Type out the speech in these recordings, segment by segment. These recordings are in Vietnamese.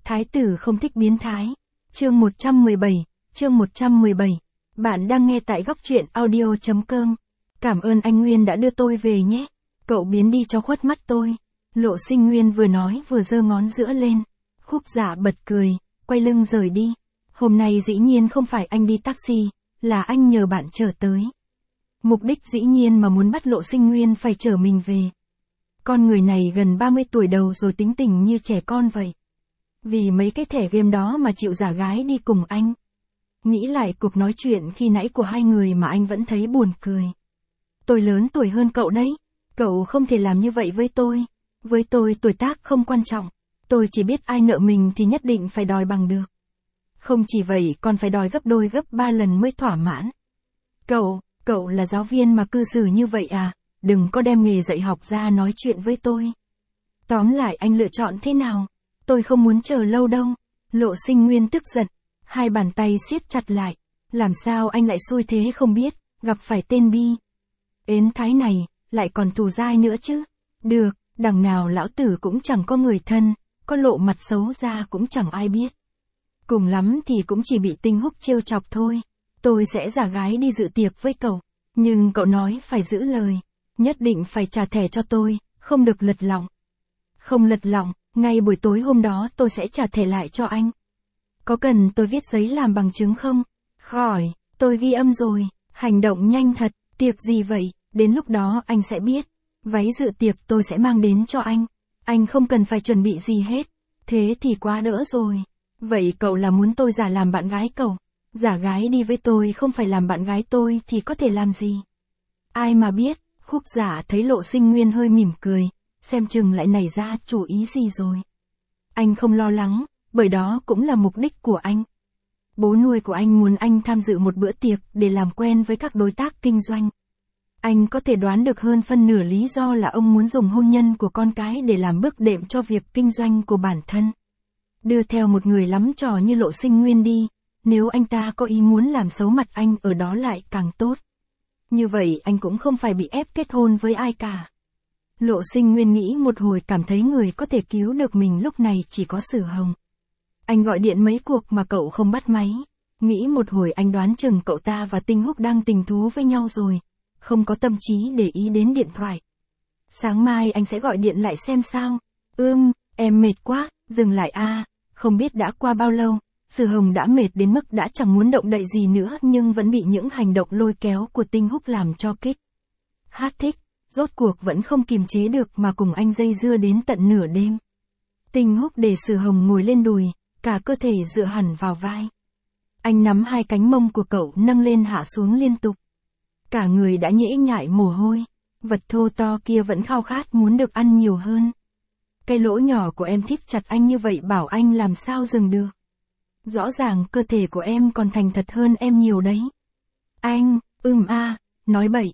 Thái tử không thích biến thái. Chương 117, chương 117. Bạn đang nghe tại góc truyện audio.com. Cảm ơn anh Nguyên đã đưa tôi về nhé. Cậu biến đi cho khuất mắt tôi. Lộ Sinh Nguyên vừa nói vừa giơ ngón giữa lên. Khúc Dạ bật cười, quay lưng rời đi. Hôm nay dĩ nhiên không phải anh đi taxi, là anh nhờ bạn chở tới. Mục đích dĩ nhiên mà muốn bắt Lộ Sinh Nguyên phải chở mình về. Con người này gần 30 tuổi đầu rồi tính tình như trẻ con vậy. Vì mấy cái thẻ game đó mà chịu giả gái đi cùng anh. Nghĩ lại cuộc nói chuyện khi nãy của hai người mà anh vẫn thấy buồn cười. Tôi lớn tuổi hơn cậu đấy. Cậu không thể làm như vậy với tôi. Với tôi tuổi tác không quan trọng. Tôi chỉ biết ai nợ mình thì nhất định phải đòi bằng được. Không chỉ vậy còn phải đòi gấp đôi gấp 3 lần mới thỏa mãn. Cậu là giáo viên mà cư xử như vậy à? Đừng có đem nghề dạy học ra nói chuyện với tôi. Tóm lại anh lựa chọn thế nào? Tôi không muốn chờ lâu đâu. Lộ Sinh Nguyên tức giận. Hai bàn tay siết chặt lại. Làm sao anh lại xui thế không biết, gặp phải tên Bi. Ến thái này, lại còn thù dai nữa chứ. Được, đằng nào lão tử cũng chẳng có người thân, có lộ mặt xấu ra cũng chẳng ai biết. Cùng lắm thì cũng chỉ bị Tinh Húc trêu chọc thôi. Tôi sẽ giả gái đi dự tiệc với cậu. Nhưng cậu nói phải giữ lời. Nhất định phải trả thẻ cho tôi, không được lật lọng. Không lật lọng, ngay buổi tối hôm đó tôi sẽ trả thẻ lại cho anh. Có cần tôi viết giấy làm bằng chứng không? Khỏi, tôi ghi âm rồi. Hành động nhanh thật, tiệc gì vậy? Đến lúc đó anh sẽ biết. Váy dự tiệc tôi sẽ mang đến cho anh. Anh không cần phải chuẩn bị gì hết. Thế thì quá đỡ rồi. Vậy cậu là muốn tôi giả làm bạn gái cậu? Giả gái đi với tôi không phải làm bạn gái tôi thì có thể làm gì? Ai mà biết. Khúc Dạ thấy Lộ Sinh Nguyên hơi mỉm cười. Xem chừng lại nảy ra chủ ý gì rồi. Anh không lo lắng, bởi đó cũng là mục đích của anh. Bố nuôi của anh muốn anh tham dự một bữa tiệc để làm quen với các đối tác kinh doanh. Anh có thể đoán được hơn phân nửa lý do là ông muốn dùng hôn nhân của con cái để làm bước đệm cho việc kinh doanh của bản thân. Đưa theo một người lắm trò như Lộ Sinh Nguyên đi, nếu anh ta có ý muốn làm xấu mặt anh ở đó lại càng tốt. Như vậy anh cũng không phải bị ép kết hôn với ai cả. Lộ Sinh Nguyên nghĩ một hồi cảm thấy người có thể cứu được mình lúc này chỉ có Sử Hồng. Anh gọi điện mấy cuộc mà cậu không bắt máy. Nghĩ một hồi anh đoán chừng cậu ta và Tinh Húc đang tình thú với nhau rồi. Không có tâm trí để ý đến điện thoại. Sáng mai anh sẽ gọi điện lại xem sao. Em mệt quá, dừng lại a. Không biết đã qua bao lâu, Sử Hồng đã mệt đến mức đã chẳng muốn động đậy gì nữa nhưng vẫn bị những hành động lôi kéo của Tinh Húc làm cho kích. Hát thích. Rốt cuộc vẫn không kiềm chế được mà cùng anh dây dưa đến tận nửa đêm. Tinh Húc để Sử Hồng ngồi lên đùi, cả cơ thể dựa hẳn vào vai. Anh nắm hai cánh mông của cậu nâng lên hạ xuống liên tục. Cả người đã nhễ nhại mồ hôi, vật thô to kia vẫn khao khát muốn được ăn nhiều hơn. Cái lỗ nhỏ của em thít chặt anh như vậy bảo anh làm sao dừng được. Rõ ràng cơ thể của em còn thành thật hơn em nhiều đấy. Anh, nói bậy,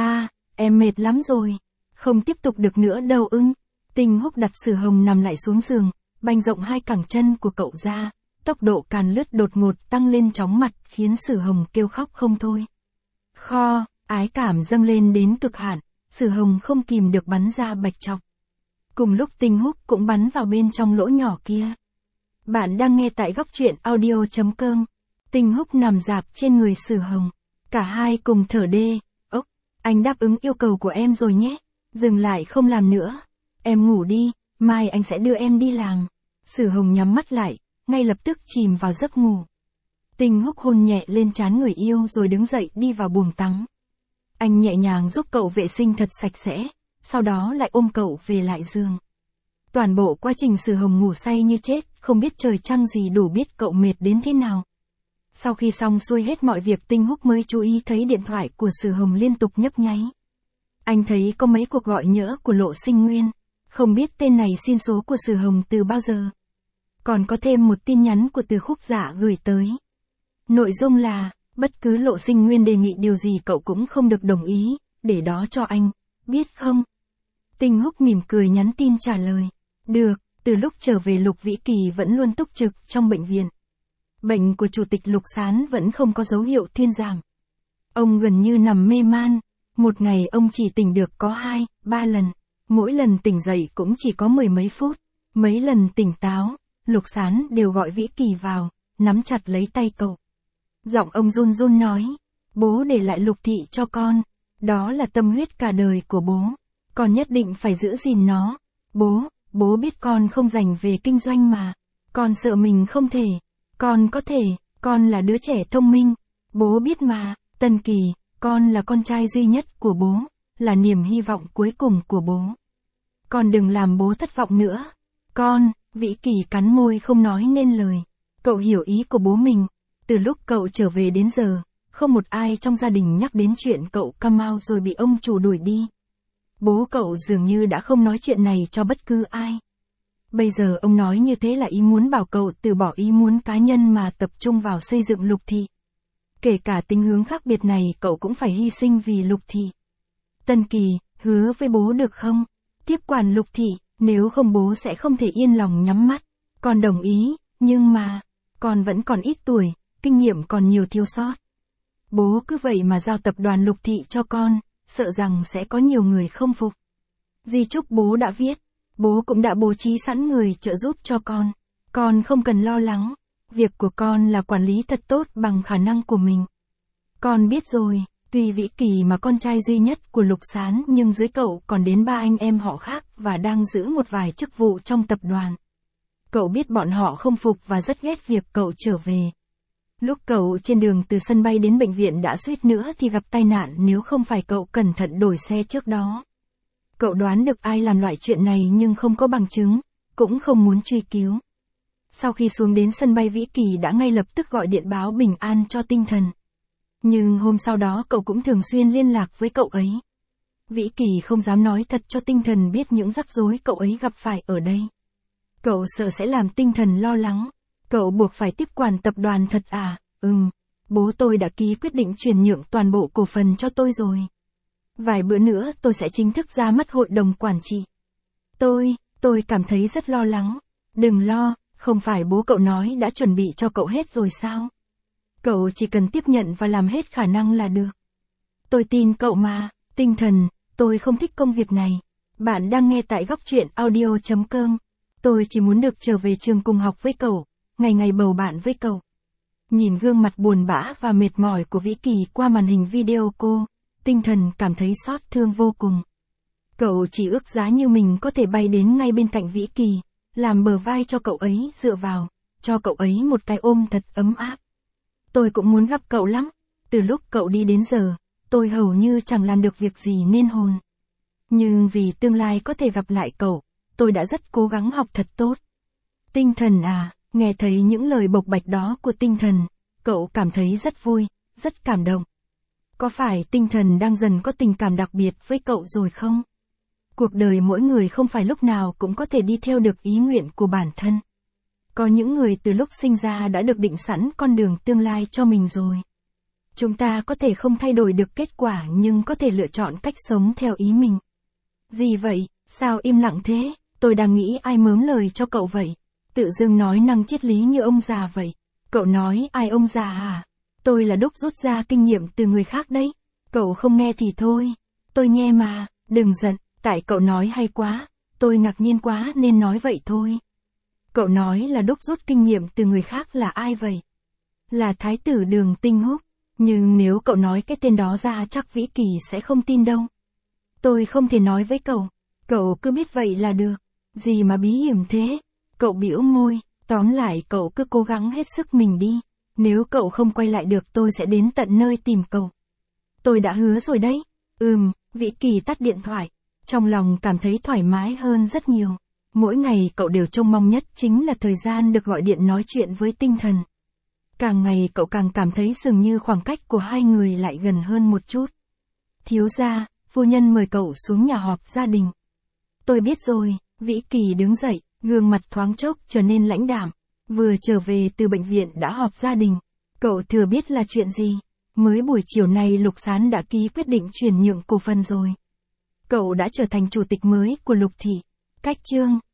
em mệt lắm rồi, không tiếp tục được nữa đâu Tinh Húc đặt Sử Hồng nằm lại xuống giường, banh rộng hai cẳng chân của cậu ra, tốc độ càn lướt đột ngột tăng lên chóng mặt khiến Sử Hồng kêu khóc không thôi. Ái cảm dâng lên đến cực hạn, Sử Hồng không kìm được bắn ra bạch trọc. Cùng lúc Tinh Húc cũng bắn vào bên trong lỗ nhỏ kia. Bạn đang nghe tại góc truyện audio.com. Tinh Húc nằm rạp trên người Sử Hồng, cả hai cùng thở đê. Anh đáp ứng yêu cầu của em rồi nhé. Dừng lại không làm nữa. Em ngủ đi, mai anh sẽ đưa em đi làm. Sử Hồng nhắm mắt lại, ngay lập tức chìm vào giấc ngủ. Tinh Húc hôn nhẹ lên trán người yêu rồi đứng dậy đi vào buồng tắm. Anh nhẹ nhàng giúp cậu vệ sinh thật sạch sẽ, sau đó lại ôm cậu về lại giường. Toàn bộ quá trình Sử Hồng ngủ say như chết, không biết trời trăng gì đủ biết cậu mệt đến thế nào. Sau khi xong xuôi hết mọi việc Tinh Húc mới chú ý thấy điện thoại của Sử Hồng liên tục nhấp nháy. Anh thấy có mấy cuộc gọi nhỡ của Lộ Sinh Nguyên, không biết tên này xin số của Sử Hồng từ bao giờ. Còn có thêm một tin nhắn của Từ Khúc Dạ gửi tới. Nội dung là, bất cứ Lộ Sinh Nguyên đề nghị điều gì cậu cũng không được đồng ý, để đó cho anh, biết không? Tinh Húc mỉm cười nhắn tin trả lời. Được, từ lúc trở về Lục Vĩ Kỳ vẫn luôn túc trực trong bệnh viện. Bệnh của Chủ tịch Lục Sán vẫn không có dấu hiệu thuyên giảm. Ông gần như nằm mê man, một ngày ông chỉ tỉnh được có 2-3 lần, mỗi lần tỉnh dậy cũng chỉ có mười mấy phút, mấy lần tỉnh táo, Lục Sán đều gọi Vĩ Kỳ vào, nắm chặt lấy tay cậu. Giọng ông run run nói, bố để lại Lục thị cho con, đó là tâm huyết cả đời của bố, con nhất định phải giữ gìn nó. Bố biết con không dành về kinh doanh mà, con sợ mình không thể, con có thể, con là đứa trẻ thông minh, bố biết mà. Tân Kỳ, con là con trai duy nhất của bố, là niềm hy vọng cuối cùng của bố. Con đừng làm bố thất vọng nữa. Con, Vĩ Kỳ cắn môi không nói nên lời. Cậu hiểu ý của bố mình. Từ lúc cậu trở về đến giờ, không một ai trong gia đình nhắc đến chuyện cậu come out rồi bị ông chủ đuổi đi. Bố cậu dường như đã không nói chuyện này cho bất cứ ai. Bây giờ ông nói như thế là ý muốn bảo cậu từ bỏ ý muốn cá nhân mà tập trung vào xây dựng Lục thị. Kể cả tính hướng khác biệt này cậu cũng phải hy sinh vì Lục thị. Tân Kỳ, hứa với bố được không? Tiếp quản Lục thị, nếu không bố sẽ không thể yên lòng nhắm mắt. Con đồng ý, nhưng mà, con vẫn còn ít tuổi, kinh nghiệm còn nhiều thiếu sót. Bố cứ vậy mà giao tập đoàn Lục thị cho con, sợ rằng sẽ có nhiều người không phục. Di chúc bố đã viết, bố cũng đã bố trí sẵn người trợ giúp cho con không cần lo lắng, việc của con là quản lý thật tốt bằng khả năng của mình. Con biết rồi, tuy Vĩ Kỳ mà con trai duy nhất của Lục Sán nhưng dưới cậu còn đến 3 anh em họ khác và đang giữ một vài chức vụ trong tập đoàn. Cậu biết bọn họ không phục và rất ghét việc cậu trở về. Lúc cậu trên đường từ sân bay đến bệnh viện đã suýt nữa thì gặp tai nạn nếu không phải cậu cẩn thận đổi xe trước đó. Cậu đoán được ai làm loại chuyện này nhưng không có bằng chứng, cũng không muốn truy cứu. Sau khi xuống đến sân bay Vĩ Kỳ đã ngay lập tức gọi điện báo bình an cho Tinh Thần. Nhưng hôm sau đó cậu cũng thường xuyên liên lạc với cậu ấy. Vĩ Kỳ không dám nói thật cho Tinh Thần biết những rắc rối cậu ấy gặp phải ở đây. Cậu sợ sẽ làm Tinh Thần lo lắng. Cậu buộc phải tiếp quản tập đoàn thật à? Bố tôi đã ký quyết định chuyển nhượng toàn bộ cổ phần cho tôi rồi. Vài bữa nữa tôi sẽ chính thức ra mắt hội đồng quản trị. Tôi cảm thấy rất lo lắng. Đừng lo, không phải bố cậu nói đã chuẩn bị cho cậu hết rồi sao? Cậu chỉ cần tiếp nhận và làm hết khả năng là được. Tôi tin cậu mà. Tinh Thần, tôi không thích công việc này. Bạn đang nghe tại góc truyện audio.com. Tôi chỉ muốn được trở về trường cùng học với cậu, ngày ngày bầu bạn với cậu. Nhìn gương mặt buồn bã và mệt mỏi của Vĩ Kỳ qua màn hình video cô, Tinh Thần cảm thấy xót thương vô cùng. Cậu chỉ ước giá như mình có thể bay đến ngay bên cạnh Vĩ Kỳ, làm bờ vai cho cậu ấy dựa vào, cho cậu ấy một cái ôm thật ấm áp. Tôi cũng muốn gặp cậu lắm, từ lúc cậu đi đến giờ, tôi hầu như chẳng làm được việc gì nên hồn. Nhưng vì tương lai có thể gặp lại cậu, tôi đã rất cố gắng học thật tốt. Tinh Thần à, nghe thấy những lời bộc bạch đó của Tinh Thần, cậu cảm thấy rất vui, rất cảm động. Có phải Tinh Thần đang dần có tình cảm đặc biệt với cậu rồi không? Cuộc đời mỗi người không phải lúc nào cũng có thể đi theo được ý nguyện của bản thân. Có những người từ lúc sinh ra đã được định sẵn con đường tương lai cho mình rồi. Chúng ta có thể không thay đổi được kết quả nhưng có thể lựa chọn cách sống theo ý mình. Gì vậy, sao im lặng thế? Tôi đang nghĩ ai mớm lời cho cậu vậy? Tự dưng nói năng triết lý như ông già vậy. Cậu nói ai ông già à? Tôi là đúc rút ra kinh nghiệm từ người khác đấy. Cậu không nghe thì thôi. Tôi nghe mà, đừng giận, tại cậu nói hay quá. Tôi ngạc nhiên quá nên nói vậy thôi. Cậu nói là đúc rút kinh nghiệm từ người khác là ai vậy? Là Thái tử Đường Tinh Húc. Nhưng nếu cậu nói cái tên đó ra chắc Vĩ Kỳ sẽ không tin đâu. Tôi không thể nói với cậu. Cậu cứ biết vậy là được. Gì mà bí hiểm thế? Cậu bĩu môi. Tóm lại cậu cứ cố gắng hết sức mình đi. Nếu cậu không quay lại được tôi sẽ đến tận nơi tìm cậu. Tôi đã hứa rồi đấy. Vĩ Kỳ tắt điện thoại. Trong lòng cảm thấy thoải mái hơn rất nhiều. Mỗi ngày cậu đều trông mong nhất chính là thời gian được gọi điện nói chuyện với Tinh Thần. Càng ngày cậu càng cảm thấy dường như khoảng cách của hai người lại gần hơn một chút. Thiếu gia, phu nhân mời cậu xuống nhà họp gia đình. Tôi biết rồi, Vĩ Kỳ đứng dậy, gương mặt thoáng chốc trở nên lãnh đạm. Vừa trở về từ bệnh viện đã họp gia đình. Cậu thừa biết là chuyện gì? Mới buổi chiều nay Lục Sán đã ký quyết định chuyển nhượng cổ phần rồi. Cậu đã trở thành chủ tịch mới của Lục thị. Cách chương